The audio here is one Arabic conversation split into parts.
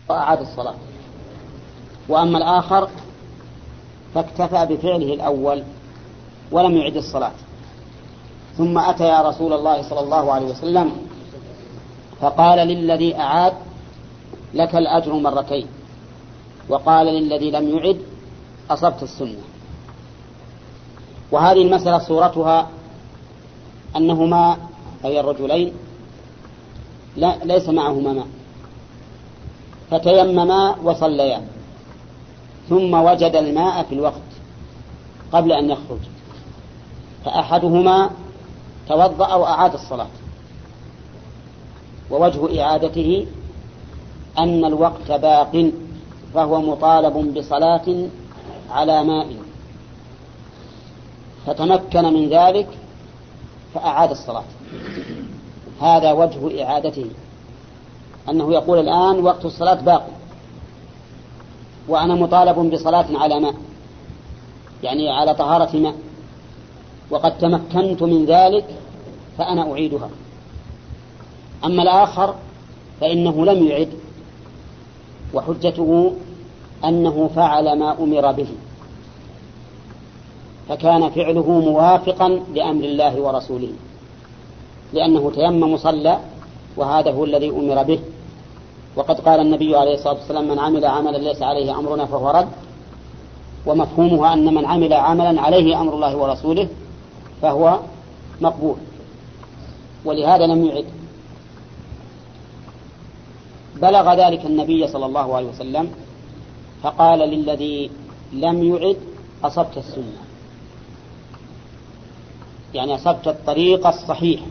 وأعاد الصلاة. وأما الآخر فاكتفى بفعله الأول ولم يعد الصلاة، ثم أتى يا رسول الله صلى الله عليه وسلم فقال للذي أعاد لك الأجر مرتين، وقال للذي لم يعد أصبت السنة. وهذه المسألة صورتها أنهما أي الرجلين ليس معهما ماء فتيمما وصليا، ثم وجد الماء في الوقت قبل أن يخرج، فأحدهما توضأ وأعاد الصلاة، ووجه إعادته أن الوقت باق فهو مطالب بصلاة على ماء، فتمكن من ذلك فأعاد الصلاة. هذا وجه إعادته، أنه يقول الآن وقت الصلاة باق وأنا مطالب بصلاة على ماء، يعني على طهارة ماء، وقد تمكنت من ذلك فأنا أعيدها. أما الآخر فإنه لم يعد، وحجته أنه فعل ما أمر به، فكان فعله موافقا لأمر الله ورسوله، لأنه تيمم صلى، وهذا هو الذي أمر به. وقد قال النبي عليه الصلاة والسلام: من عمل عملا ليس عليه أمرنا فهو رد، ومفهومها أن من عمل عملا عليه أمر الله ورسوله فهو مقبول، ولهذا لم يعد. بلغ ذلك النبي صلى الله عليه وسلم فقال للذي لم يعد أصبت السنة، يعني أصبت الطريق الصحيح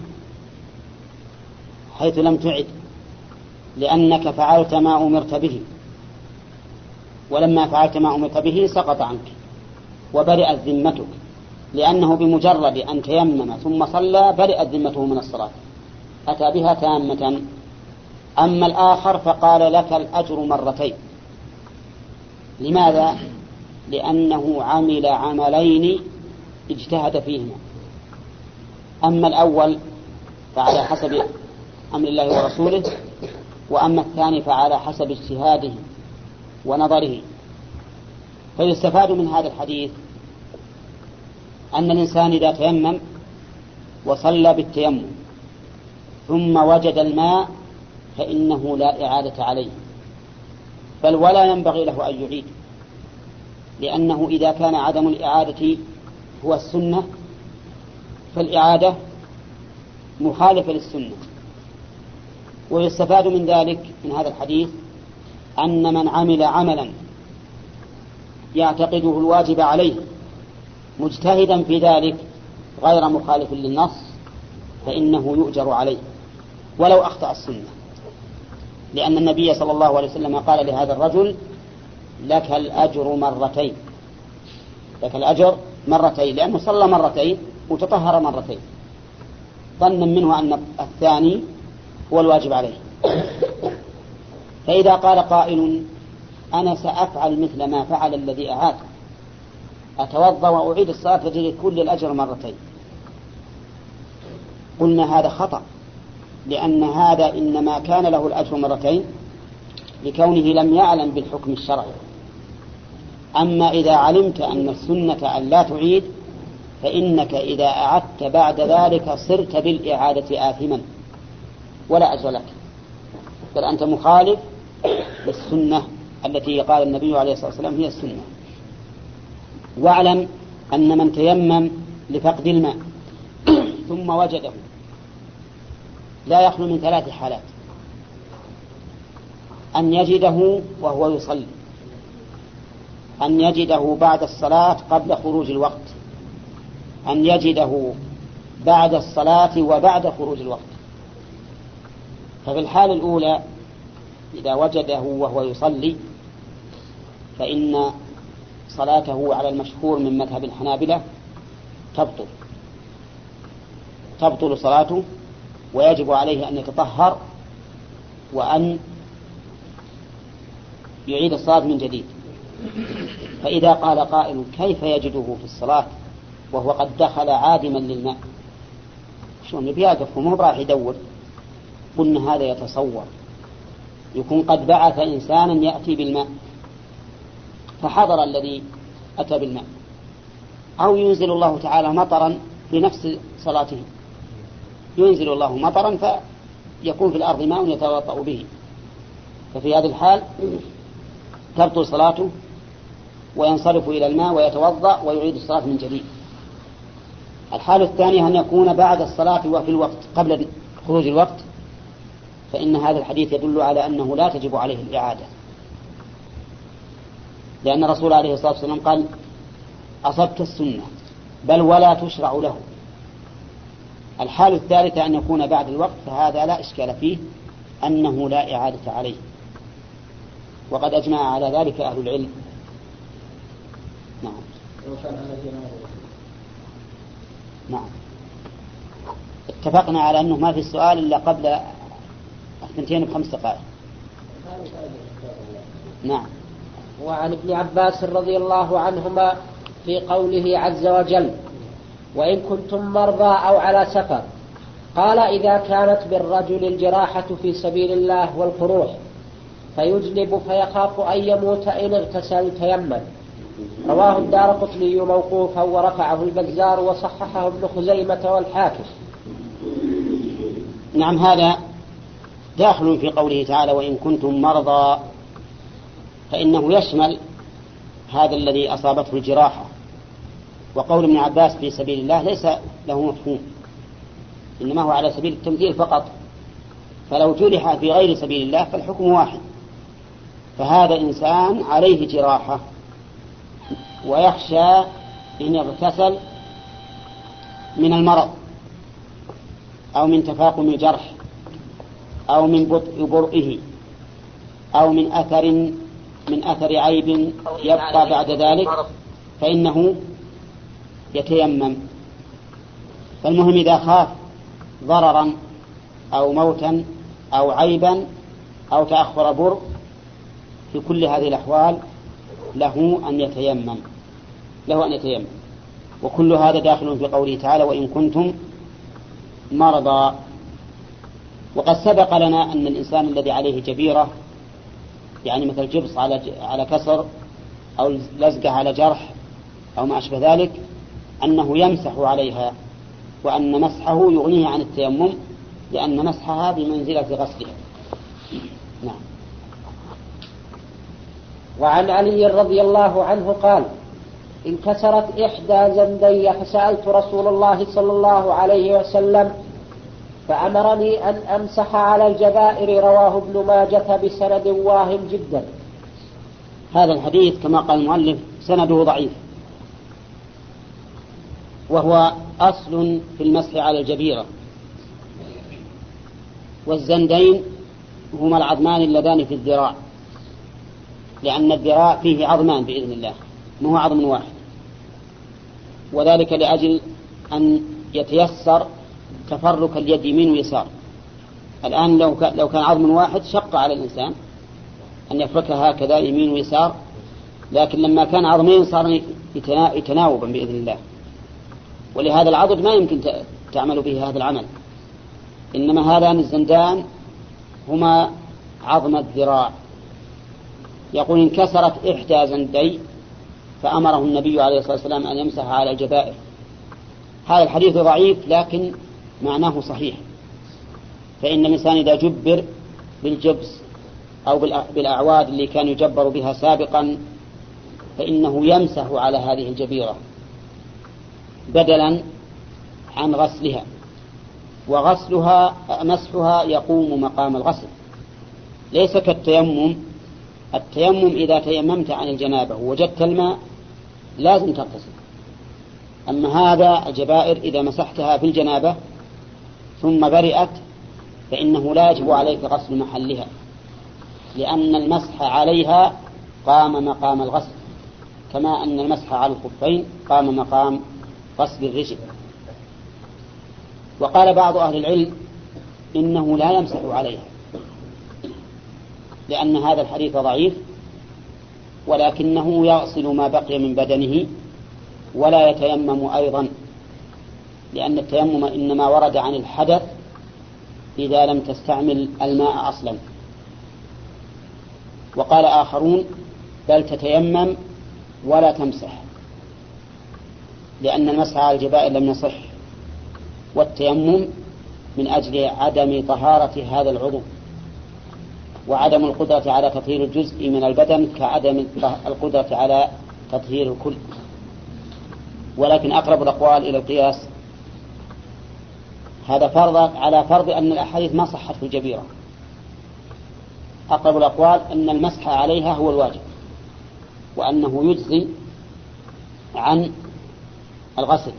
حيث لم تعد، لأنك فعلت ما أمرت به، ولما فعلت ما أمرت به سقط عنك وبرئت ذمتك، لأنه بمجرد أن تيمم ثم صلى برئت ذمته من الصلاة، أتى بها تامة. أما الآخر فقال لك الأجر مرتين. لماذا؟ لأنه عمل عملين اجتهد فيهما. أما الأول فعلى حسب أمر الله ورسوله، وأما الثاني فعلى حسب اجتهاده ونظره. فيستفاد من هذا الحديث أن الإنسان إذا تيمم وصلى بالتيمم ثم وجد الماء فإنه لا إعادة عليه، بل ولا ينبغي له أن يعيد، لأنه إذا كان عدم الإعادة هو السنة فالإعادة مخالفة للسنة. ويستفاد من ذلك من هذا الحديث أن من عمل عملا يعتقده الواجب عليه مجتهدا في ذلك غير مخالف للنص فإنه يؤجر عليه ولو أخطأ السنة، لأن النبي صلى الله عليه وسلم قال لهذا الرجل: لك الأجر مرتين، لك الأجر مرتين، لأنه صلى مرتين وتطهر مرتين، ظنا منه أن الثاني هو الواجب عليه. فإذا قال قائل: أنا سأفعل مثل ما فعل الذي أعاد، أتوضأ وأعيد الصلاة فجد كل الأجر مرتين، قلنا هذا خطأ، لأن هذا إنما كان له الأجر مرتين لكونه لم يعلم بالحكم الشرعي. أما إذا علمت أن السنة أن لا تعيد فإنك إذا أعدت بعد ذلك صرت بالإعادة آثما ولا أجر لك، بل أنت مخالف للسنة التي قال النبي عليه الصلاة والسلام هي السنة. واعلم أن من تيمم لفقد الماء ثم وجده لا يخلو من 3 حالات: أن يجده وهو يصلي، أن يجده بعد الصلاة قبل خروج الوقت، أن يجده بعد الصلاة وبعد خروج الوقت. ففي الحالة الأولى إذا وجده وهو يصلي فإن صلاته على المشهور من مذهب الحنابلة تبطل صلاته، ويجب عليه أن يتطهر وأن يعيد الصلاة من جديد. فإذا قال قائل: كيف يجده في الصلاة وهو قد دخل عادما للماء؟ شلون يبي يقف وما هو راح يدور؟ قلنا هذا يتصور، يكون قد بعث إنسانا يأتي بالماء فحضر الذي أتى بالماء، أو ينزل الله تعالى مطرا لنفس صلاته، ينزل الله مطرا فيكون في الأرض ماء يتوضأ به، ففي هذه الحال تبطل صلاته وينصرف إلى الماء ويتوضأ ويعيد الصلاة من جديد. الحالة الثانية أن يكون بعد الصلاة وفي الوقت قبل خروج الوقت، فإن هذا الحديث يدل على أنه لا تجب عليه الإعادة، لأن الرسول عليه الصلاة والسلام قال أصبت السنة بل ولا تشرع له. الحالة الثالثة أن يكون بعد الوقت، فهذا لا إشكال فيه أنه لا إعادة عليه، وقد أجمع على ذلك أهل العلم. نعم. نعم، اتفقنا على أنه ما في السؤال إلا قبل 2:05 دقائق. نعم. وعن ابن عباس رضي الله عنهما في قوله عز وجل: وإن كنتم مرضى أو على سفر، قال: إذا كانت بالرجل الجراحة في سبيل الله والقروح فيجنب فيخاف أن يموت إن اغتسل تيمم. رواه الدارقطني موقوفا ورفعه البزار وصححه ابن خزيمة والحاكم. نعم، هذا داخل في قوله تعالى: وإن كنتم مرضى، فإنه يشمل هذا الذي أصابته الجراحة. وقول ابن عباس في سبيل الله ليس له مفهوم، إنما هو على سبيل التمثيل فقط، فلو جرح في غير سبيل الله فالحكم واحد. فهذا إنسان عليه جراحة ويخشى إن يغتسل من المرض أو من تفاقم الجرح أو من بطء برئه أو من أثر عيب يبقى بعد ذلك، فإنه يتيمم. فالمهم إذا خاف ضررا أو موتا أو عيبا أو تأخر برء، في كل هذه الأحوال له أن يتيمم. وكل هذا داخل في قوله تعالى: وإن كنتم مرضى. وقد سبق لنا أن الإنسان الذي عليه جبيرة، يعني مثل جبص على كسر أو لزقة على جرح أو ما أشبه ذلك، أنه يمسح عليها، وأن مسحه يغنيه عن التيمم، لأن مسحها بمنزلة غسلها. نعم. وعن علي رضي الله عنه قال: انكسرت إحدى زندي فسألت رسول الله صلى الله عليه وسلم فأمرني أن أمسح على الجبائر. رواه ابن ماجة بسند واهم جدا. هذا الحديث كما قال المؤلف سنده ضعيف، وهو أصل في المسح على الجبيرة. والزندين هما العظمان اللذان في الذراع، لأن الذراع فيه عظمان بإذن الله، ما هو عظم واحد، وذلك لأجل أن يتيسر تفرك اليد يمين ويسار. الآن لو كان عظم واحد شق على الإنسان أن يفركها هكذا يمين ويسار، لكن لما كان عظمين صار يتناوبا بإذن الله، ولهذا العضد ما يمكن تعمل به هذا العمل. إنما هذان الزندان هما عظم الذراع. يقول: انكسرت إحدى زندي فأمره النبي عليه الصلاة والسلام أن يمسح على الجبائر. هذا الحديث ضعيف لكن معناه صحيح، فإن الإنسان إذا جبر بالجبس أو بالأعواد اللي كان يجبر بها سابقا، فإنه يمسح على هذه الجبيرة بدلا عن غسلها، وغسلها مسحها يقوم مقام الغسل، ليس كالتيمم. التيمم إذا تيممت عن الجنابة ووجدت الماء لازم تغتسل، أما هذا الجبائر إذا مسحتها في الجنابة ثم برئت فإنه لا يجب عليك غسل محلها، لأن المسح عليها قام مقام الغسل، كما أن المسح على الخفين قام مقام غسل الرجل. وقال بعض أهل العلم إنه لا يمسح عليها، لأن هذا الحديث ضعيف، ولكنه يغسل ما بقي من بدنه ولا يتيمم أيضا، لأن التيمم إنما ورد عن الحدث إذا لم تستعمل الماء أصلا. وقال آخرون بل تتيمم ولا تمسح، لأن المسح على الجبائر لم يصح، والتيمم من أجل عدم طهارة هذا العضو، وعدم القدرة على تطهير الجزء من البدن كعدم القدرة على تطهير الكل. ولكن أقرب الأقوال إلى القياس هذا على فرض أن الأحاديث ما صحت في الجبيرة. أقرب الأقوال أن المسح عليها هو الواجب، وأنه يجزي عن الغسل،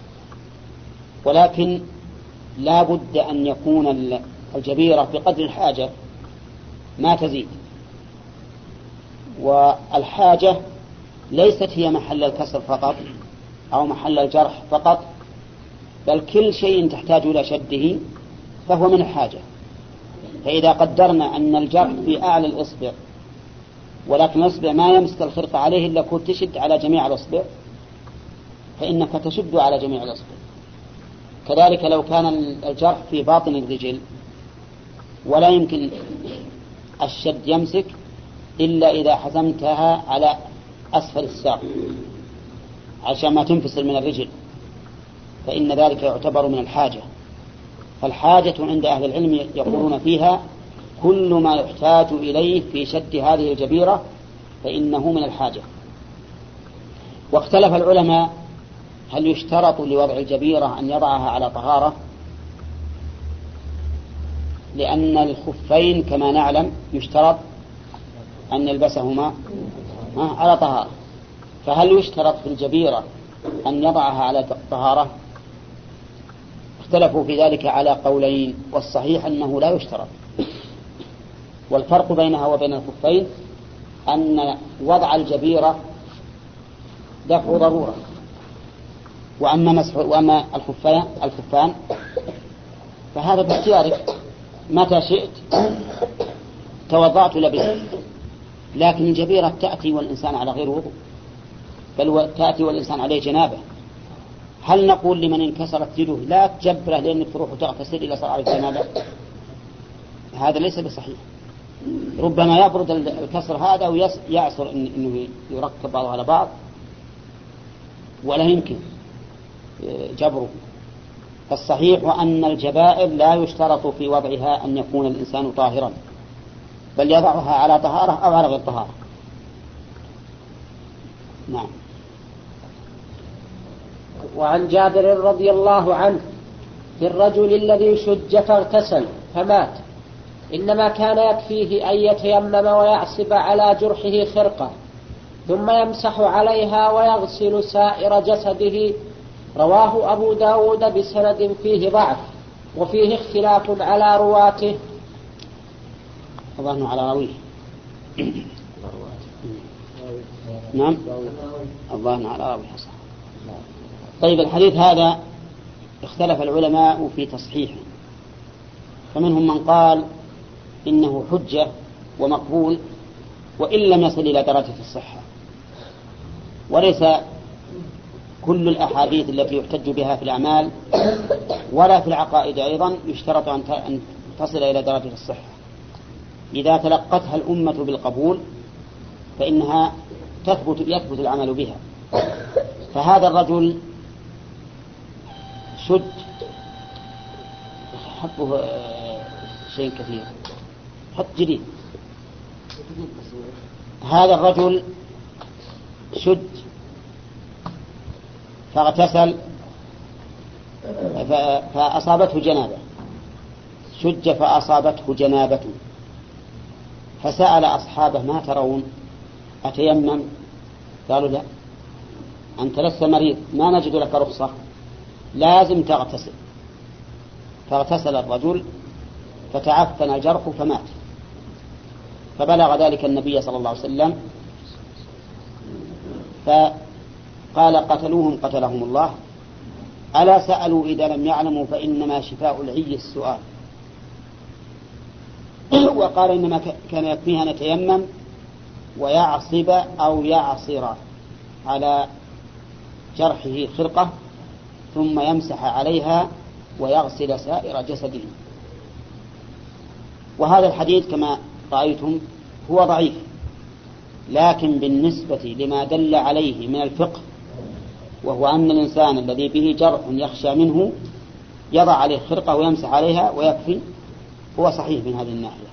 ولكن لا بد أن يكون الجبيرة بقدر الحاجة ما تزيد، والحاجة ليست هي محل الكسر فقط أو محل الجرح فقط، بل كل شيء تحتاج إلى شده فهو من الحاجة. فإذا قدرنا أن الجرح في أعلى الإصبع، ولكن الإصبع ما يمسك الخرقة عليه إلا كنت تشد على جميع الإصبع، فإنك تشد على جميع الإصبع. كذلك لو كان الجرح في باطن الرجل ولا يمكن الشد يمسك إلا إذا حزمتها على أسفل الساق عشان ما تنفصل من الرجل، فإن ذلك يعتبر من الحاجة. فالحاجة عند أهل العلم يقولون فيها كل ما يحتاج إليه في شد هذه الجبيرة فإنه من الحاجة. واختلف العلماء هل يشترط لوضع الجبيرة أن يضعها على طهارة، لأن الخفين كما نعلم يشترط أن يلبسهما على طهارة، فهل يشترط في الجبيرة أن يضعها على طهارة؟ اختلفوا في ذلك على قولين، والصحيح أنه لا يشترط. والفرق بينها وبين الخفين أن وضع الجبيرة دفع ضرورة، وأما الخفان فهذا باختيارك، متى شئت توضأت لبست. لكن الجبيرة تأتي والإنسان على غير وضوء، بل تأتي والإنسان عليه جنابه. هل نقول لمن انكسرت يده لا تجبره لأنك تروح وتغتسل إلى صار عليك جنابه؟ هذا ليس بصحيح. ربما يبرد الكسر هذا ويعصر إنه يركب بعضه على بعض ولا يمكن جبره. الصحيح أن الجبائر لا يشترط في وضعها أن يكون الإنسان طاهرا، بل يضعها على طهارة أو على غير طهارة. نعم. وعن جابر رضي الله عنه في الرجل الذي شج فاغتسل فمات، إنما كان يكفيه أن يتيمم ويعصب على جرحه خرقة ثم يمسح عليها ويغسل سائر جسده. رواه أبو داود بسند فيه ضعف وفيه اختلاف على رواته. أظن على راويه. نعم أظن على راويه. طيب الحديث هذا اختلف العلماء في تصحيحه، فمنهم من قال إنه حجة ومقبول وإن لم يصل إلى درجة الصحة. وليس كل الأحاديث التي يحتج بها في الأعمال ولا في العقائد أيضا يشترط أن تصل إلى درجة الصحة. إذا تلقتها الأمة بالقبول فإنها يثبت العمل بها. فهذا الرجل شد حطه شيء كثير، حط جديد. هذا الرجل شد فاغتسل فأصابته جنابة، شج فأصابته جنابة، فسأل أصحابه ما ترون أتيمم؟ قالوا لا، أنت لست مريض، ما نجد لك رخصة، لازم تغتسل. فاغتسل الرجل فتعفن الجرح فمات. فبلغ ذلك النبي صلى الله عليه وسلم فقال قتلوهم قتلهم الله، ألا سألوا إذا لم يعلموا فإنما شفاء العي السؤال. وقال إنما كان يكفيها أن يتيمم ويعصب أو يعصر على جرحه خرقة ثم يمسح عليها ويغسل سائر جسده. وهذا الحديث كما رأيتم هو ضعيف، لكن بالنسبة لما دل عليه من الفقه، وهو أن الإنسان الذي به جرح يخشى منه يضع عليه خرقة ويمسح عليها ويكفي، هو صحيح من هذه الناحية.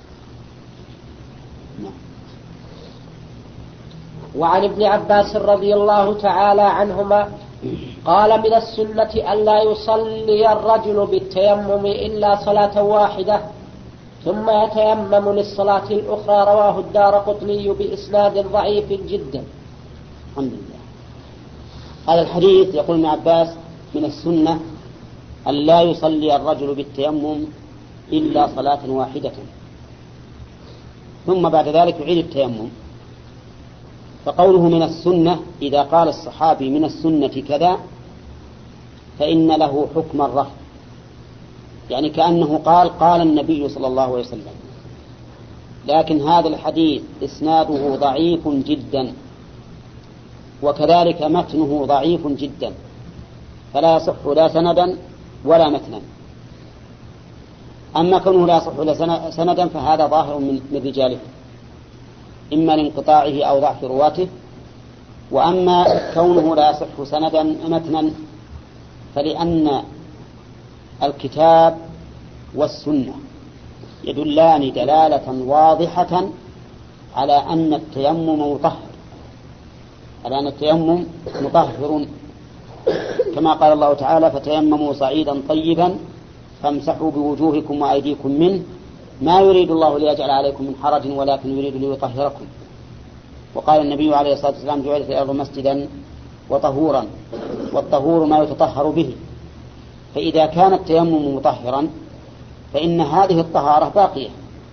وعن ابن عباس رضي الله تعالى عنهما قال: من السنة أن لا يصلي الرجل بالتيمم إلا صلاة واحدة ثم يتيمم للصلاة الأخرى. رواه الدارقطني بإسناد ضعيف جدا. الحمد لله. هذا الحديث يقول ابن عباس: من السنة أن لا يصلي الرجل بالتيمم إلا صلاة واحدة، ثم بعد ذلك يعيد التيمم. فقوله من السنة، إذا قال الصحابي من السنة كذا فإن له حكم الرفع، يعني كأنه قال النبي صلى الله عليه وسلم. لكن هذا الحديث إسناده ضعيف جدا، وكذلك متنه ضعيف جدا، فلا يصح لا سندا ولا متنا. أما كونه لا يصح لا سندا فهذا ظاهر من رجاله، إما لانقطاعه أو ضعف رواته. وأما كونه لا يصح سندا متنا فلأن الكتاب والسنة يدلان دلالة واضحة على أن التيمم مطهر، كما قال الله تعالى: فتيمموا صعيدا طيبا فامسحوا بوجوهكم وأيديكم منه ما يريد الله ليجعل عليكم من حرج ولكن يريد ليطهركم. وقال النبي عليه الصلاة والسلام: جعلت الأرض مسجدا وطهورا، والطهور ما يتطهر به. فإذا كان التيمم مطهرا فإن هذه الطهارة باقية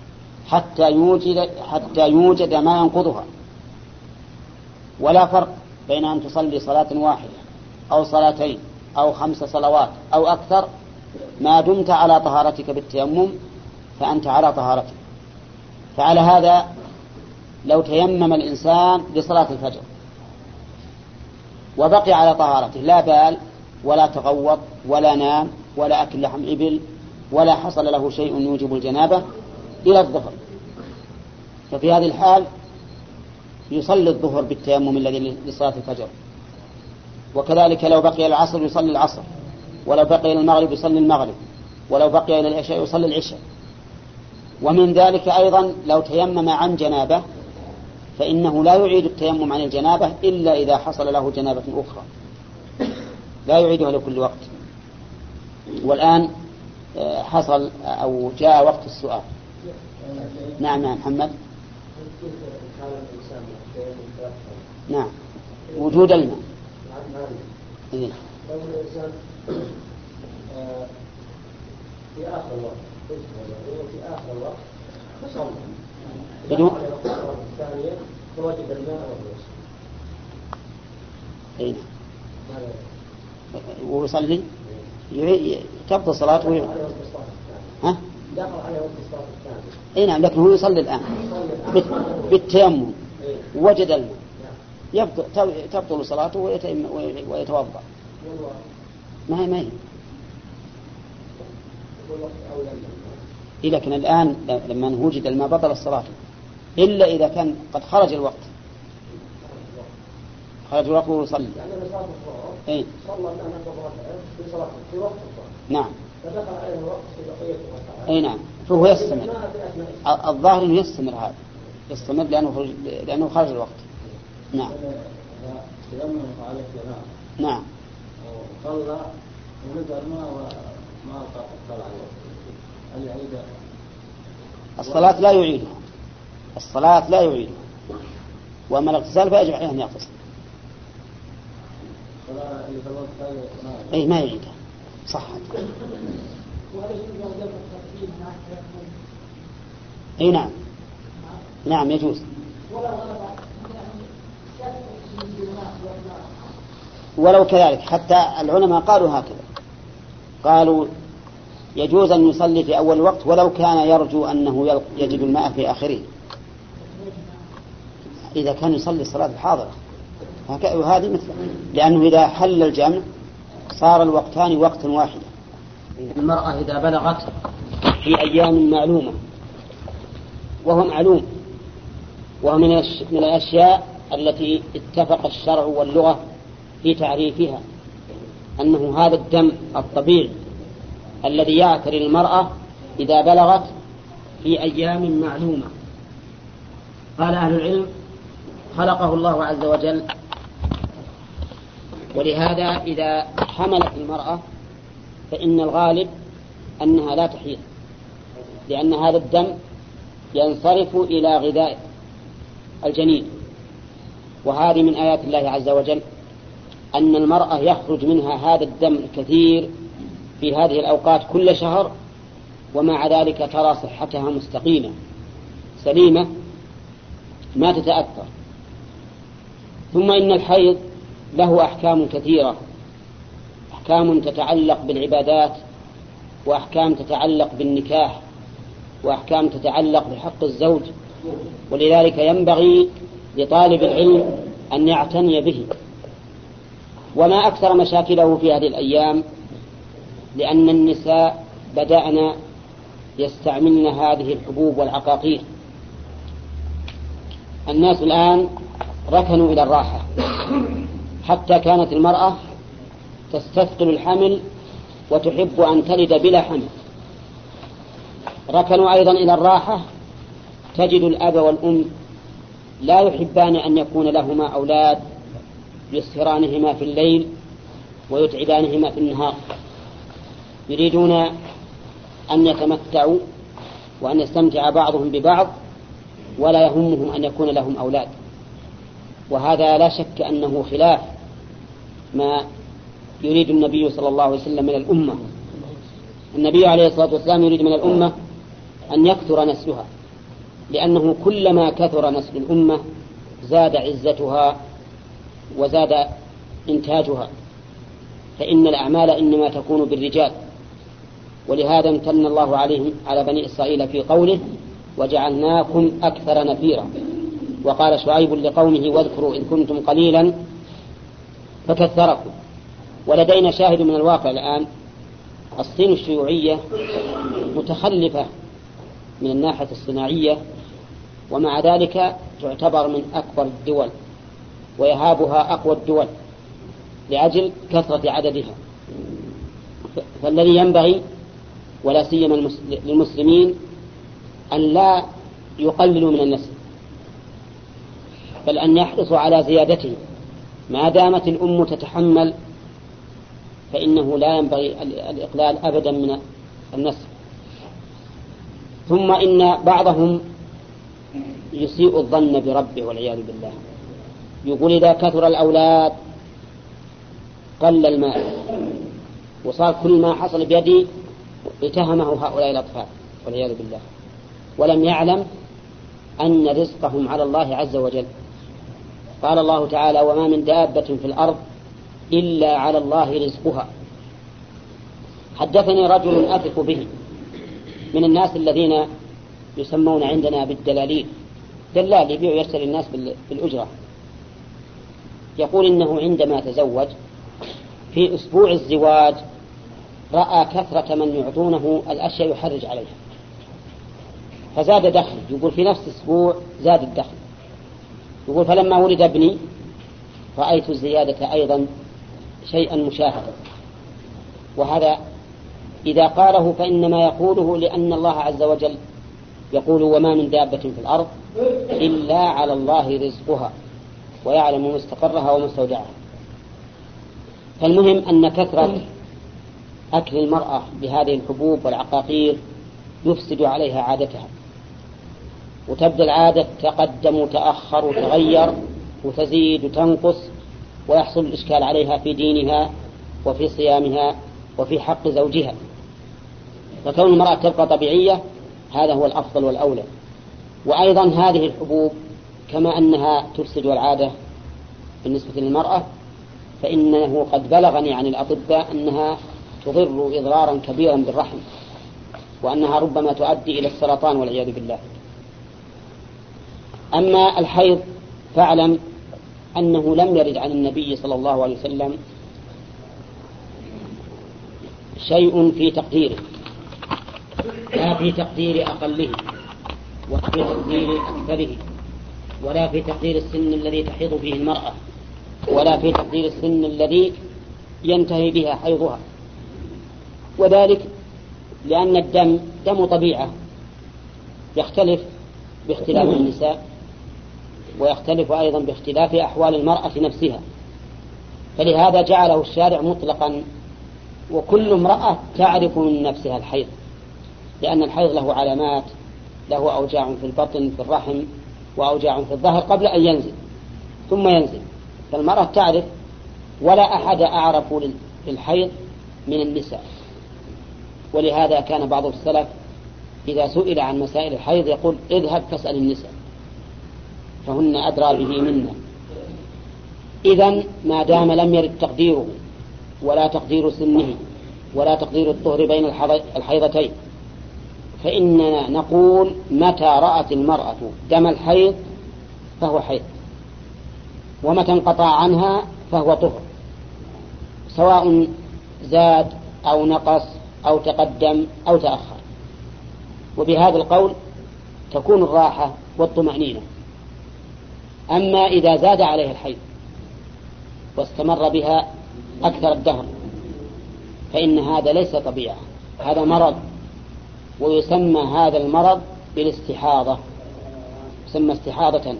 حتى يوجد ما ينقضها. ولا فرق بين أن تصلي صلاة واحدة أو صلاتين أو 5 صلوات أو أكثر، ما دمت على طهارتك بالتيمم فأنت على طهارتك. فعلى هذا لو تيمم الإنسان لصلاة الفجر وبقي على طهارته، لا بال ولا تغوط ولا نام ولا أكل لحم إبل ولا حصل له شيء يوجب الجنابة إلى الظهر، ففي هذه الحال يصلي الظهر بالتيمم الذي لصلاة الفجر. وكذلك لو بقي العصر يصلي العصر، ولو بقي إلى المغرب يصلي المغرب، ولو بقي إلى العشاء يصلي العشاء. ومن ذلك أيضا لو تيمم عن جنابه فإنه لا يعيد التيمم عن الجنابة إلا إذا حصل له جنابة أخرى، لا يعيدها لكل وقت. والآن حصل أو جاء وقت السؤال. نعم يا محمد. نعم، وجود الماء. إيه؟ في آخر الوقت بدون الثانية فوجد الماء أين ويصلي تبطل صلاته ها؟ أي نعم، لكن هو يصلي الآن بالتيمم وجد الماء، تبطل صلاته ويتوضأ. ما هي لكن الآن لما وجد الماء بطل الصلاة، إلا إذا كان قد خرج الوقت ويصلي. إيه؟ نعم. أي نعم، فهو يستمر. الظاهر أنه يستمر، هذا يستمر لأنه خرج الوقت. نعم. نعم. الصلاة لا يعيدها، وأما الاغتسال فيجب عليه أن يغتسل. أي ما يعيدها، صحت. أي نعم، نعم يجوز. ولو كذلك حتى العلماء قالوا هكذا، قالوا يجوز أن يصلي في أول وقت ولو كان يرجو أنه يجد الماء في آخره، إذا كان يصلي الصلاة الحاضرة. وهذه مثله، لأنه إذا حل الجمع صار الوقتان وقتا واحدا. المرأة إذا بلغت في أيام معلومة، وهو معلوم وهو من الأشياء التي اتفق الشرع واللغة في تعريفها، أنه هذا الدم الطبيعي الذي يعتري المرأة إذا بلغت في أيام معلومة. قال أهل العلم خلقه الله عز وجل، ولهذا إذا حملت المرأة فإن الغالب أنها لا تحيض، لأن هذا الدم ينصرف إلى غذاء الجنين. وهذه من آيات الله عز وجل أن المرأة يخرج منها هذا الدم الكثير في هذه الأوقات كل شهر، ومع ذلك ترى صحتها مستقيمة سليمة ما تتأثر. ثم إن الحيض له أحكام كثيرة، أحكام تتعلق بالعبادات، وأحكام تتعلق بالنكاح، وأحكام تتعلق بحق الزوج، ولذلك ينبغي لطالب العلم أن يعتني به. وما أكثر مشاكله في هذه الأيام، لأن النساء بدأنا يستعملن هذه الحبوب والعقاقير. الناس الآن ركنوا إلى الراحة، حتى كانت المرأة تستثقل الحمل وتحب أن تلد بلا حمل. ركنوا أيضا إلى الراحة، تجد الأب والأم لا يحبان أن يكون لهما أولاد يسهرانهما في الليل ويتعبانهما في النهار، يريدون أن يتمتعوا وأن يستمتع بعضهم ببعض، ولا يهمهم أن يكون لهم أولاد. وهذا لا شك أنه خلاف ما يريد النبي صلى الله عليه وسلم من الأمة. النبي عليه الصلاة والسلام يريد من الأمة أن يكثر نسلها، لأنه كلما كثر نسل الأمة زاد عزتها وزاد إنتاجها، فإن الأعمال إنما تكون بالرجال. ولهذا امتن الله عليهم على بني إسرائيل في قوله وجعلناكم أكثر نفيرا. وقال شعيب لقومه واذكروا إذ كنتم قليلا فكثركم. ولدينا شاهد من الواقع الآن، الصين الشيوعية متخلفة من الناحية الصناعية، ومع ذلك تعتبر من أكبر الدول ويهابها أقوى الدول لأجل كثرة عددها. فالذي ينبغي ولا سيما للمسلمين أن لا يقللوا من النسل، بل أن يحرصوا على زيادته. ما دامت الأم تتحمل فإنه لا ينبغي الإقلال أبدا من النسل. ثم إن بعضهم يسيء الظن بربه والعياذ بالله، يقول إذا كثر الأولاد قل المال، وصار كل ما حصل بيدي اتهمه هؤلاء الأطفال والعياذ بالله، ولم يعلم أن رزقهم على الله عز وجل. قال الله تعالى وما من دابة في الأرض إلا على الله رزقها. حدثني رجل أثق به من الناس الذين يسمون عندنا بالدلالين، دلال يبيع ويشتري الناس بالأجرة، يقول إنه عندما تزوج في أسبوع الزواج رأى كثرة من يعطونه الأشياء يحرج عليها فزاد دخل. يقول في نفس الأسبوع زاد الدخل. يقول فلما ولد ابني رأيت الزيادة أيضا شيئا مشاهدا. وهذا إذا قاله فإنما يقوله لأن الله عز وجل يقول وما من دابة في الأرض إلا على الله رزقها ويعلم مستقرها ومستودعها. فالمهم أن كثرة أكل المرأة بهذه الحبوب والعقاقير يفسد عليها عادتها، وتبدأ العادة تقدم وتأخر وتغير وتزيد وتنقص، ويحصل الإشكال عليها في دينها وفي صيامها وفي حق زوجها. فكون المرأة تبقى طبيعية هذا هو الأفضل والأولى. وأيضا هذه الحبوب كما أنها تفسد العادة بالنسبة للمرأة، فإنه قد بلغني عن الأطباء أنها تضر إضرارا كبيرا بالرحم، وأنها ربما تؤدي إلى السرطان والعياذ بالله. أما الحيض فاعلم أنه لم يرد عن النبي صلى الله عليه وسلم شيء في تقديره، لا في تقدير أقله وفي تقدير أكثره، ولا في تقدير السن الذي تحيض فيه المرأة، ولا في تقدير السن الذي ينتهي بها حيضها، وذلك لأن الدم دم طبيعة يختلف باختلاف النساء، ويختلف أيضا باختلاف أحوال المرأة نفسها، فلهذا جعله الشارع مطلقا، وكل امرأة تعرف من نفسها الحيض، لأن الحيض له علامات، له أوجاع في البطن في الرحم وأوجاع في الظهر قبل أن ينزل ثم ينزل، فالمرأة تعرف، ولا أحد أعرف للحيض من النساء. ولهذا كان بعض السلف إذا سئل عن مسائل الحيض يقول اذهب فاسأل النساء فهن أدرى به منا. إذن ما دام لم يرد تقديره ولا تقدير سنه ولا تقدير الطهر بين الحيضتين، فإننا نقول متى رأت المرأة دم الحيض فهو حيض، ومتى انقطع عنها فهو طهر، سواء زاد أو نقص أو تقدم أو تأخر. وبهذا القول تكون الراحة والطمأنينة. أما إذا زاد عليه الحيض واستمر بها أكثر الدهر فإن هذا ليس طبيعة، هذا مرض، ويسمى هذا المرض بالاستحاضة، يسمى استحاضة،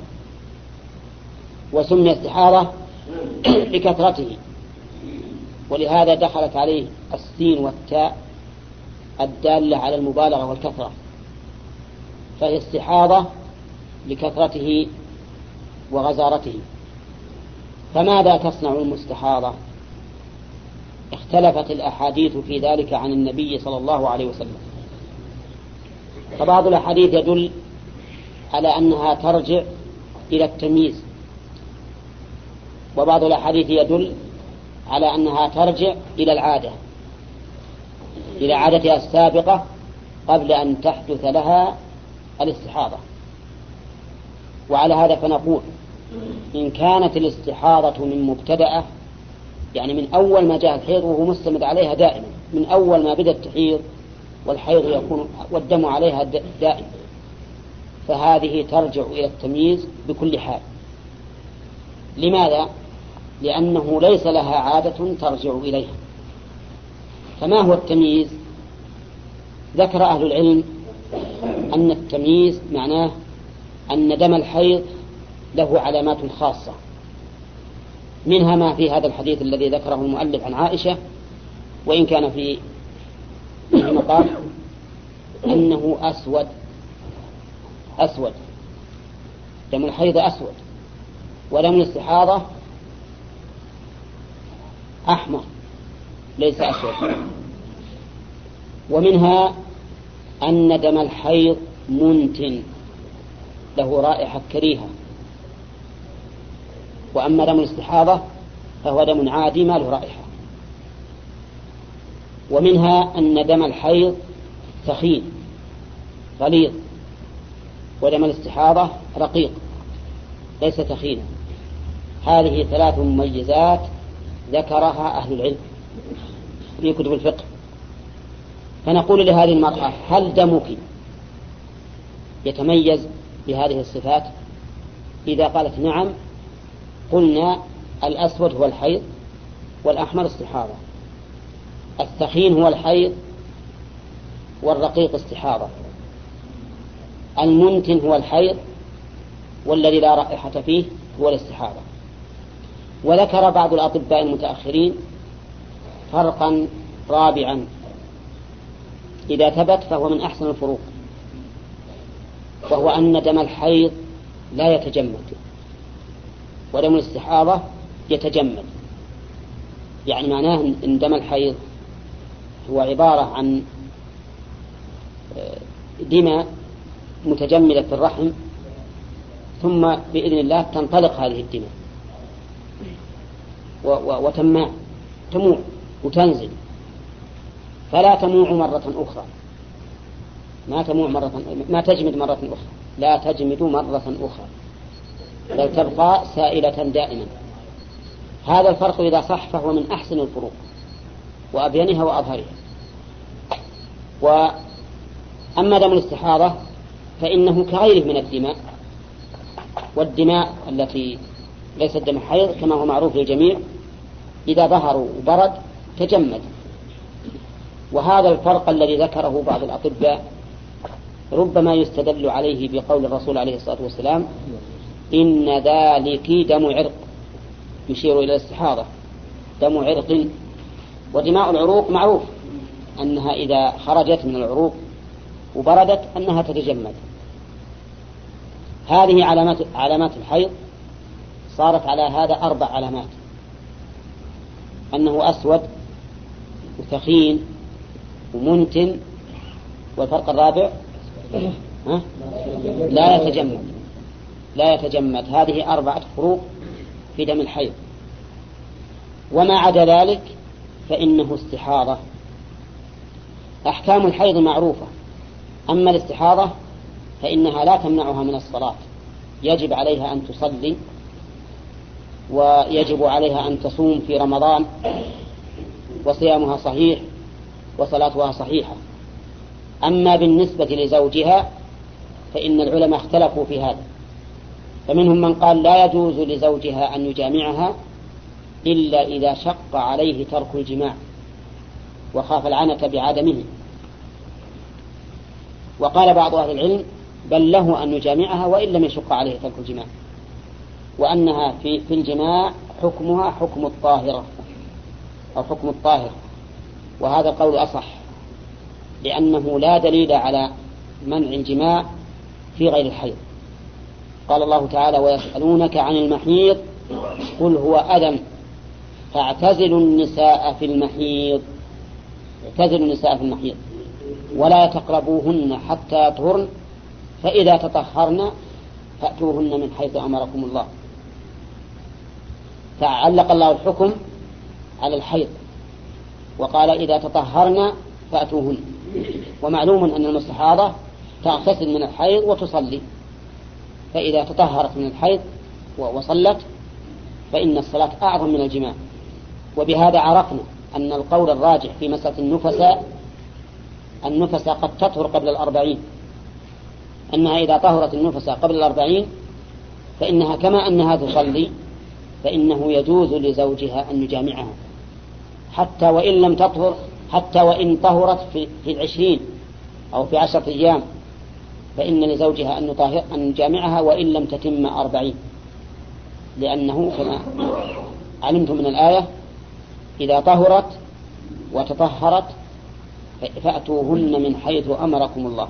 وسمي استحاضة لكثرته، ولهذا دخلت عليه السين والتاء الدالة على المبالغة والكثرة، فهي استحاضة لكثرته وغزارته. فماذا تصنع المستحاضة؟ اختلفت الأحاديث في ذلك عن النبي صلى الله عليه وسلم، فبعض الأحاديث يدل على أنها ترجع إلى التمييز، وبعض الأحاديث يدل على أنها ترجع إلى العادة، إلى عادتها السابقة قبل أن تحدث لها الاستحاضة. وعلى هذا فنقول إن كانت الاستحاضة من مبتدأة، يعني من أول ما جاء الحيض وهو مستمر عليها دائما، من أول ما بدأت تحيض والحيض يكون والدم عليها دائما، فهذه ترجع إلى التمييز بكل حال. لماذا؟ لأنه ليس لها عادة ترجع إليها. فما هو التمييز؟ ذكر أهل العلم أن التمييز معناه أن دم الحيض له علامات خاصة، منها ما في هذا الحديث الذي ذكره المؤلف عن عائشة، وإن كان فيه مقال أنه أسود، دم الحيض أسود، ودم الاستحاضة أحمر ليس أسود. ومنها أن دم الحيض منتن له رائحة كريهة، وأما دم الاستحاضة فهو دم عادي ما له رائحة. ومنها أن دم الحيض ثخين غليظ، ودم الاستحاضة رقيق ليس ثخينا. هذه 3 مميزات ذكرها أهل العلم في كتب الفقه. فنقول لهذه المرأة هل دمك يتميز بهذه الصفات؟ إذا قالت نعم قلنا الأسود هو الحيض، والأحمر استحاضة، الثخين هو الحيض، والرقيق استحاضة، المنتن هو الحيض، والذي لا رائحة فيه هو الاستحاضة. وذكر بعض الأطباء المتأخرين فرقا رابعا إذا ثبت فهو من أحسن الفروق، وهو أن دم الحيض لا يتجمد ودم الاستحاضة يتجمد. يعني معناه أن دم الحيض هو عبارة عن دماء متجمدة في الرحم، ثم بإذن الله تنطلق هذه الدماء تموع وتنزل، فلا تموع مرة أخرى، ما تجمد مرة أخرى، لا تجمد مرة أخرى، بل تبقى سائلة دائما. هذا الفرق إذا صح فهو من أحسن الفروق وأبينها وأظهرها. وأما دم الاستحاضة فإنه كغيره من الدماء، والدماء التي ليست دم حيض كما هو معروف للجميع إذا ظهروا وبرد تجمد. وهذا الفرق الذي ذكره بعض الأطباء ربما يستدل عليه بقول الرسول عليه الصلاة والسلام إن ذلك دم عرق، يشير إلى الاستحاضة، دم عرق. ودماء العروق معروف أنها إذا خرجت من العروق وبردت أنها تتجمد. هذه علامات الحيض صارت على هذا 4 علامات: أنه أسود وثخين ومنتن، والفرق الرابع لا يتجمد. هذه 4 فروق في دم الحيض. وما عدا ذلك فإنه استحاضة. أحكام الحيض معروفة، أما الاستحاضة فإنها لا تمنعها من الصلاة، يجب عليها أن تصلي، ويجب عليها أن تصوم في رمضان، وصيامها صحيح وصلاتها صحيحة. أما بالنسبة لزوجها فإن العلماء اختلفوا في هذا، فمنهم من قال لا يجوز لزوجها أن يجامعها إلا إذا شق عليه ترك الجماع وخاف العنة بعدمه. وقال بعض أهل العلم بل له أن يجامعها وإن لم يشق عليه ترك الجماع، وأنها في الجماع حكمها حكم الطاهرة أو حكم الطاهر. وهذا القول أصح، لأنه لا دليل على منع الجماع في غير الحيض. قال الله تعالى ويسألونك عن المحيض قل هو أذى فاعتزلوا النساء في المحيض، اعتزلوا النساء في المحيض ولا تقربوهن حتى يطهرن فإذا تطهرن فأتوهن من حيث أمركم الله. فعلق الله الحكم على الحيض وقال إذا تطهرن فأتوهن. ومعلوم أن المستحاضة تغتسل من الحيض وتصلي، فإذا تطهرت من الحيض وصلت فإن الصلاة أعظم من الجماع. وبهذا عرفنا أن القول الراجح في مسألة النفساء قد تطهر قبل 40، أنها إذا طهرت النفساء قبل 40 فإنها كما أنها تصلي فإنه يجوز لزوجها أن يجامعها حتى وإن لم تطهر، حتى وإن طهرت في 20 أو في 10 أيام فإن لزوجها أن يجامعها وإن لم تتم 40، لأنه كما علمتم من الآية إذا طهرت وتطهرت فأتوهن من حيث أمركم الله.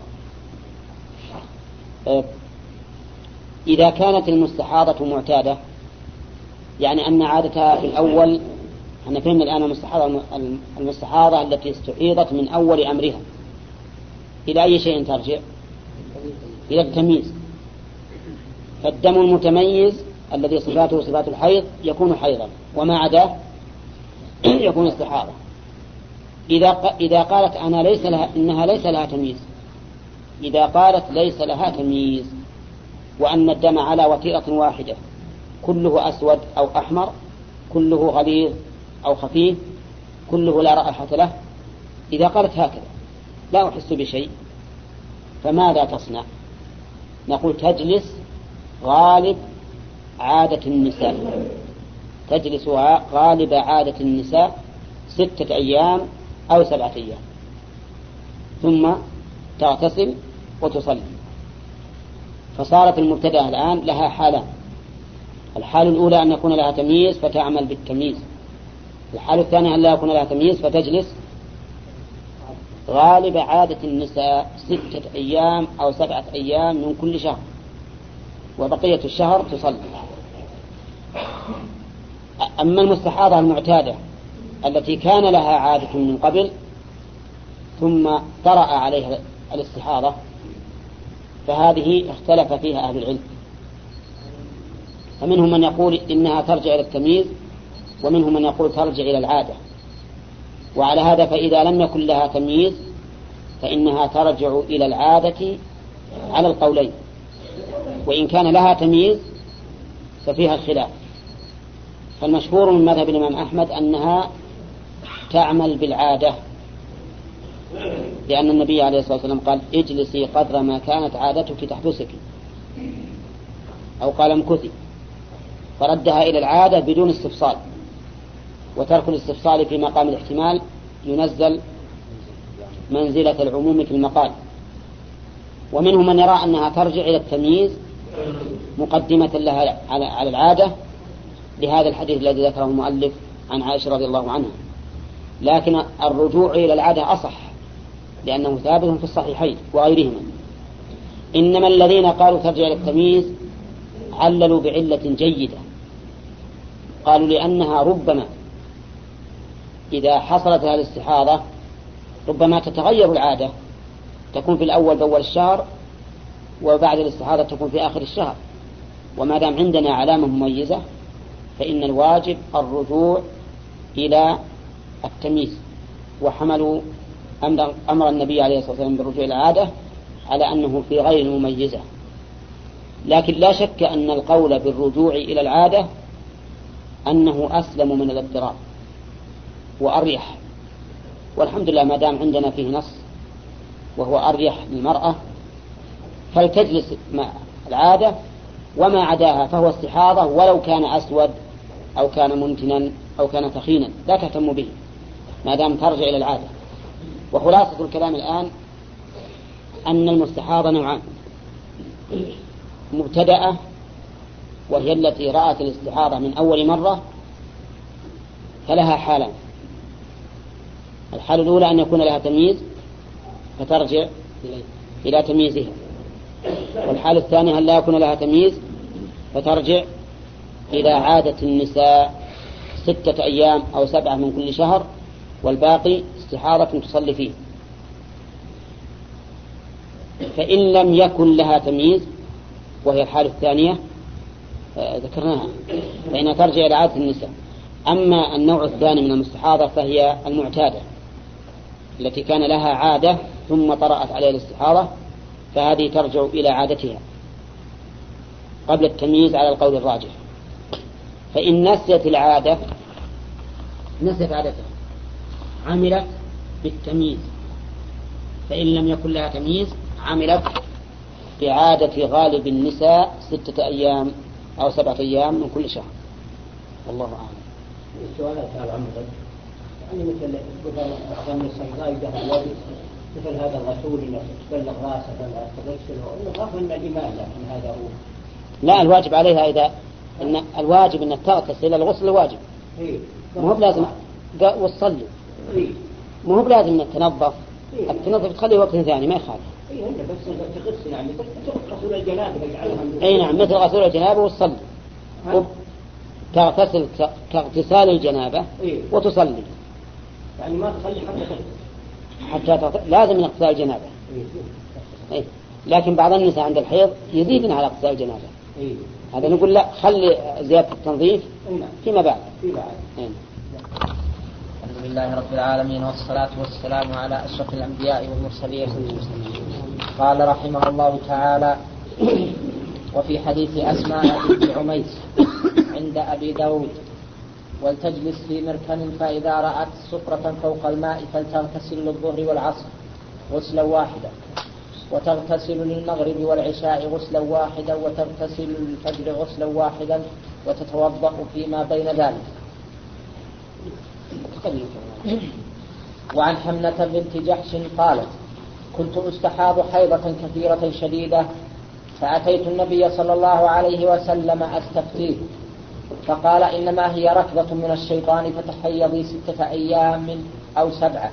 إذا كانت المستحاضة معتادة، يعني أن عادتها في الأول، احنا فهمنا الآن المستحاضة التي استحيضت من أول أمرها إلى أي شيء ترجع؟ إلى التمييز. فالدم المتميز الذي صفاته صفات الحيض يكون حيضا، وما عداه يكون استحاضة. إذا قالت إنها ليس لها تمييز، إذا قالت ليس لها تمييز وأن الدم على وتيرة واحدة كله أسود أو أحمر، كله غليظ أو خفيف، كله لا رائحة له، إذا قالت هكذا لا أحس بشيء، فماذا تصنع؟ نقول تجلس غالب عادة النساء، تجلس غالب عادة النساء 6 أيام أو 7 أيام، ثم تغتسل وتصلي. فصارت المبتدأة الآن لها حالان: الحال الأولى أن يكون لها تمييز فتعمل بالتمييز، الحال الثانية أن لا يكون لها تمييز فتجلس غالب عادة النساء 6 أيام أو 7 أيام من كل شهر، وبقية الشهر تصلي. أما المستحاضة المعتادة التي كان لها عادة من قبل ثم طرأ عليها الاستحاضة فهذه اختلف فيها أهل العلم، فمنهم من يقول إنها ترجع إلى التمييز، ومنهم من يقول ترجع إلى العادة. وعلى هذا فإذا لم يكن لها تمييز فإنها ترجع إلى العادة على القولين، وإن كان لها تمييز ففيها الخلاف. فالمشهور من مذهب الإمام أحمد أنها تعمل بالعادة، لأن النبي عليه الصلاة والسلام قال اجلسي قدر ما كانت عادتك تحبسك. أو قال امكثي، فردها إلى العادة بدون استفصال، وترك الاستفصال في مقام الاحتمال ينزل منزلة العموم في المقال. ومنهم من يرى أنها ترجع إلى التمييز مقدمة لها على العادة، لهذا الحديث الذي ذكره المؤلف عن عائشة رضي الله عنها. لكن الرجوع إلى العادة أصح، لأنه ثابت في الصحيحين وغيرهما. إنما الذين قالوا ترجع إلى التمييز عللوا بعلة جيدة، قالوا لأنها ربما إذا حصلت هذه الاستحاضة ربما تتغير العادة، تكون في الأول بأول الشهر، وبعد الاستحاضة تكون في آخر الشهر. وما دام عندنا علامة مميزة فإن الواجب الرجوع إلى التمييز، وحملوا أمر النبي عليه الصلاة والسلام بالرجوع إلى العادة على أنه في غير المميزة. لكن لا شك أن القول بالرجوع إلى العادة أنه أسلم من الاضطراب وأريح، والحمد لله ما دام عندنا فيه نص وهو أريح للمرأة فلتجلس مع العادة، وما عداها فهو استحاضة، ولو كان أسود أو كان منتنا أو كان ثخينا لا تهتم به ما دام ترجع إلى العادة. وخلاصة الكلام الآن أن المستحاضة نوعان: مبتدأة وهي التي رأت الاستحاضة من أول مرة، فلها حالان: الحالة الأولى أن يكون لها تمييز فترجع إلى تمييزها، والحالة الثانية أن لا يكون لها تمييز فترجع إلى عادة النساء 6 أيام أو 7 من كل شهر، والباقي استحاضة تصلي فيه. فإن لم يكن لها تمييز وهي الحالة الثانية ذكرناها فإنها ترجع إلى عادة النساء. أما النوع الثاني من المستحاضة فهي المعتادة التي كان لها عادة ثم طرأت عليها الاستحاضة، فهذه ترجع إلى عادتها قبل التمييز على القول الراجح. فإن نسيت العادة نسيت عادتها عملت بالتمييز، فإن لم يكن لها تمييز عملت بعادة غالب النساء 6 أيام أو 7 أيام من كل شهر، والله أعلم. السؤال هذا عمدا يعني مثل بعض النساء غايبها الوجه مثل هذا الغسول إنه تبلغ راسه فلا تغسله، نخاف من الإيمان، لكن هذا هو. لا، الواجب عليها إذا إن الواجب أن تغتسل الغسل الواجب، مو بلازم وتصلي، مو بلازم أن تنظف، التنظف تخلي وقت ثاني ما يخالف. بس تغسل يعني غسول الجنابة يجعلها. أي نعم، مثل غسول الجنابة والصلي، تغتسل كاغتسال الجنابة وتصلي، يعني ما تصلي حتى لازم اغتسال الجنابة. لكن بعض النساء عند الحيض يزيدن على اغتسال الجنابة، هذا نقول لا، خلي زيادة التنظيف فيما بعد. الحمد لله رب العالمين، والصلاة والسلام على أشرف الأنبياء والمرسلين. قال رحمه الله تعالى: وفي حديث أسماء بنت عميس عند أبي داود: ولتجلس في مركن فإذا رأت سفرة فوق الماء فلتغتسل للظهر والعصر غسلا واحدا، وتغتسل للمغرب والعشاء غسلا واحدا، وتغتسل للفجر غسلا واحدا، وتتوضأ فيما بين ذلك. وعن حمنة بنت جحش قالت: كنت أستحاض حيضة كثيرة شديدة، فأتيت النبي صلى الله عليه وسلم أستفتيه، فقال: إنما هي ركضة من الشيطان، فتحيضي 6 أيام أو 7،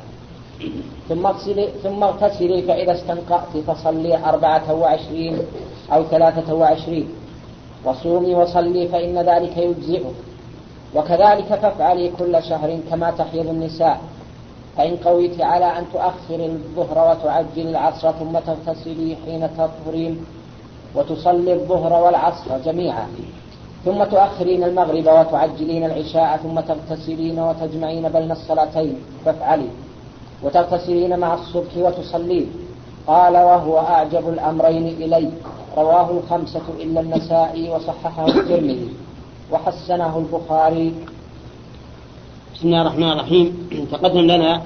ثم اغتسلي، فإذا استنقأت فصلي 24 أو 23، وصومي وصلي، فإن ذلك يجزئك، وكذلك فافعلي كل شهر كما تحيض النساء، فإن قويت على أن تؤخر الظهر وتعجل العصر ثم تغتسلي حين تطهرين، وتصلي الظهر والعصر جميعا، ثم تؤخرين المغرب وتعجلين العشاء، ثم تغتسلين وتجمعين بين الصلاتين فافعلي، وتغتسلين مع الصبح وتصلين. قال: وهو أعجب الأمرين إلي. رواه 5 إلا النسائي، وصححه الترمذي، وحسنه البخاري. بسم الله الرحمن الرحيم. تقدم لنا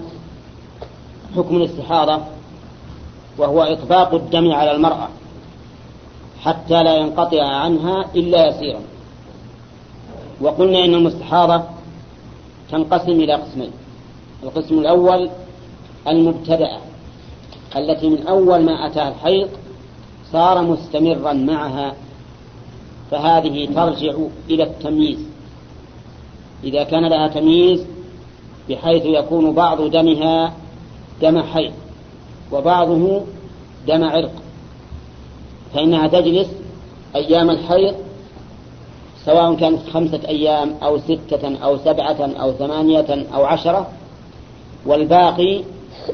حكم الاستحاضة، وهو إطباق الدم على المرأة حتى لا ينقطع عنها إلا يسيرا. وقلنا إن المستحاضة تنقسم إلى قسمين: القسم الأول المبتدأة التي من أول ما أتاها الحيض صار مستمرا معها، فهذه ترجع إلى التمييز إذا كان لها تمييز، بحيث يكون بعض دمها دم حيض وبعضه دم عرق، فإنها تجلس أيام الحيض سواء كانت 5 أيام أو 6 أو 7 أو 8 أو 10، والباقي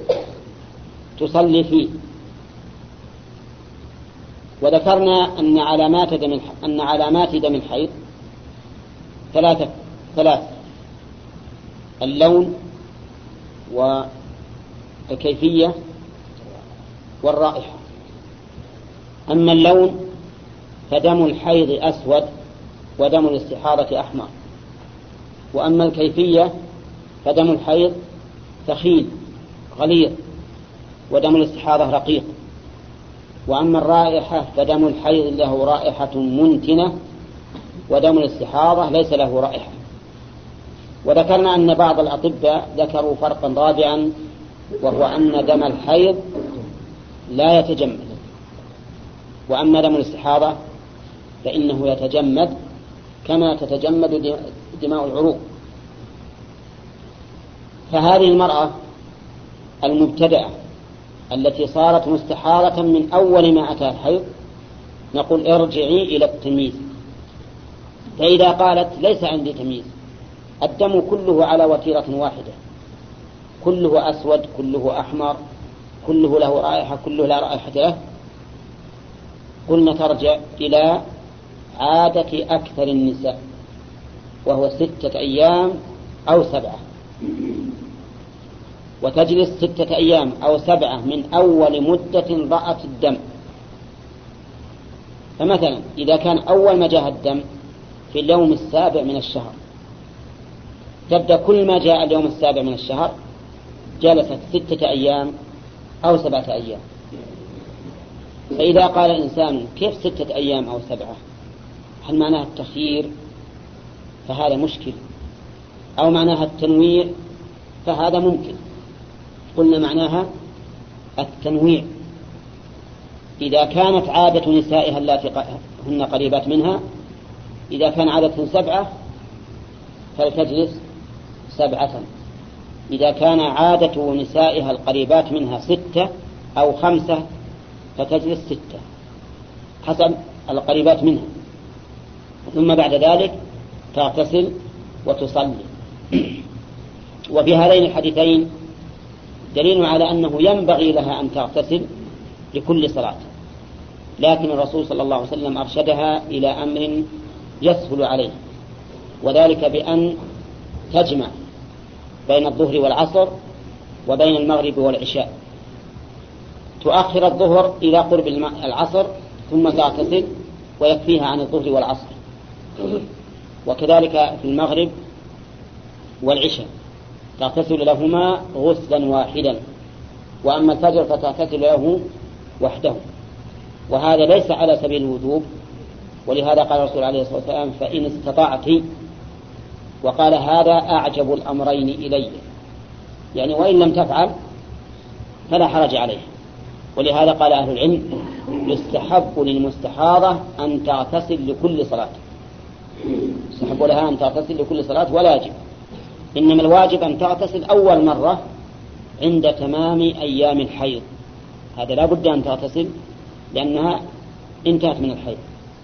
تصلي فيه. وذكرنا أن علامات دم الحيض ثلاث: اللون والكيفية والرائحة. أما اللون فدم الحيض أسود ودم الاستحاضة أحمر، وأما الكيفية فدم الحيض ثخين غليظ ودم الاستحاضة رقيق، وأما الرائحة فدم الحيض له رائحة منتنة ودم الاستحاضة ليس له رائحة. وذكرنا أن بعض الأطباء ذكروا فرقا رابعا، وهو أن دم الحيض لا يتجمد، وأما دم الاستحاضة فإنه يتجمد كما تتجمد دماء العروق. فهذه المرأة المبتدأة التي صارت مستحاضة من أول ما أتى الحيض نقول ارجعي إلى التمييز. فإذا قالت ليس عندي تمييز، الدم كله على وتيرة واحدة، كله أسود كله أحمر كله له رائحة كله لا رائحة له، قلنا ترجع إلى عادة أكثر النساء، وهو 6 أيام أو 7، وتجلس 6 أيام أو 7 من أول مدة رأت الدم. فمثلا إذا كان أول ما جاء الدم في اليوم 7 من الشهر، تبدأ كل ما جاء اليوم 7 من الشهر جلست 6 أيام أو 7 أيام. فإذا قال الإنسان كيف 6 أيام أو 7؟ هل معناها التخيير؟ فهذا مشكل، أو معناها التنويع؟ فهذا ممكن. قلنا معناها التنويع. إذا كانت عادة نسائها اللاتي هن قريبات منها، إذا كان عادة 7 فلتجلس 7، إذا كان عادة نسائها القريبات منها 6 أو 5 فتجلس 6 حسب القريبات منها، ثم بعد ذلك تغتسل وتصلي. وفي هذين الحديثين دليل على أنه ينبغي لها أن تغتسل لكل صلاة، لكن الرسول صلى الله عليه وسلم أرشدها إلى أمر يسهل عليه، وذلك بأن تجمع بين الظهر والعصر وبين المغرب والعشاء، تؤخر الظهر إلى قرب العصر ثم تغتسل ويكفيها عن الظهر والعصر، وكذلك في المغرب والعشاء تغتسل لهما غسلا واحدا، وأما الفجر فتغتسل له وحده، وهذا ليس على سبيل الوجوب. ولهذا قال الرسول عليه الصلاة والسلام فإن استطعت، وقال هذا أعجب الأمرين إلي، يعني وإن لم تفعل فلا حرج عليه. ولهذا قال أهل العلم يستحب للمستحاضة أن تغتسل لكل صلاة، يستحب لها أن تغتسل لكل صلاة ولا يجب، إنما الواجب أن تغتسل أول مرة عند تمام أيام الحيض، هذا لا بد أن تغتسل لأنها انتهت من الحيض.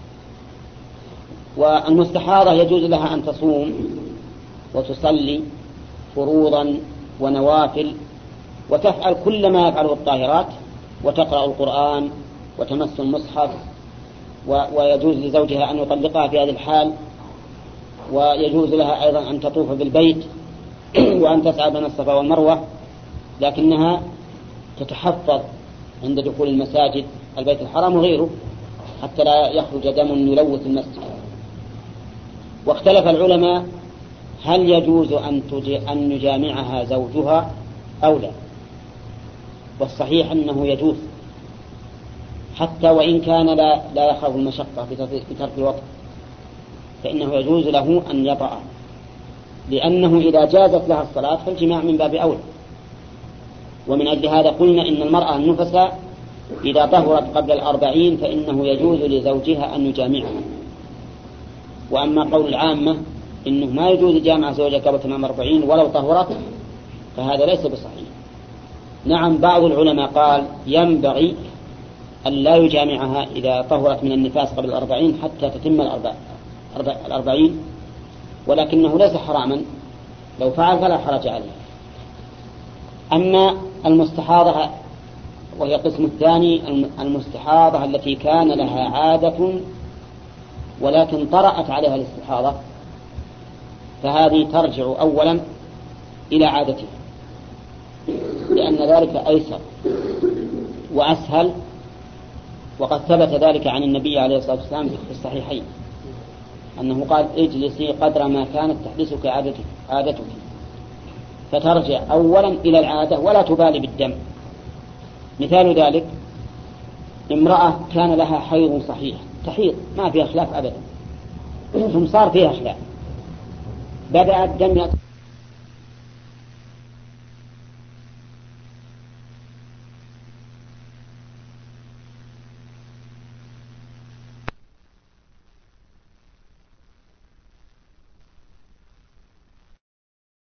والمستحاضة يجوز لها أن تصوم وتصلي فروضا ونوافل، وتفعل كل ما يفعله الطاهرات، وتقرأ القرآن وتمس المصحف، ويجوز لزوجها أن يطلقها في هذه الحال، ويجوز لها أيضا أن تطوف بالبيت وأن تسعى بين الصفا والمروة، لكنها تتحفظ عند دخول المساجد البيت الحرام وغيره حتى لا يخرج دم يلوث المسجد. واختلف العلماء هل يجوز أن يجامعها زوجها أو لا، والصحيح أنه يجوز، حتى وإن كان لا يخاف المشقة بترك الوطء فإنه يجوز له أن يطأ، لأنه إذا جازت لها الصلاة فالجماع من باب أولى. ومن أجل هذا قلنا إن المرأة النفساء إذا طهرت قبل 40 فإنه يجوز لزوجها أن يجامعها. وأما قول العامة إنه ما يجوز جامع زوجها قبل تمام 40 ولو طهرت فهذا ليس بصحيح. نعم بعض العلماء قال ينبغي أن لا يجامعها إذا طهرت من النفاس قبل 40 حتى تتم 40، ولكنه ليس حراما، لو فعل فلا حرج عليه. أما المستحاضة وهي القسم الثاني، المستحاضة التي كان لها عادة ولكن طرأت عليها الاستحاضة، فهذه ترجع أولا إلى عادتها، لأن ذلك أيسر وأسهل، وقد ثبت ذلك عن النبي عليه الصلاة والسلام في الصحيحين أنه قال اجلسي قدر ما كانت تحدثك عادتك، فترجع أولا إلى العادة ولا تبالي بالدم. مثال ذلك امرأة كان لها حيض صحيح تحيض ما فيها خلاف أبدا، ثم صار فيها خلاف، بدأ الدم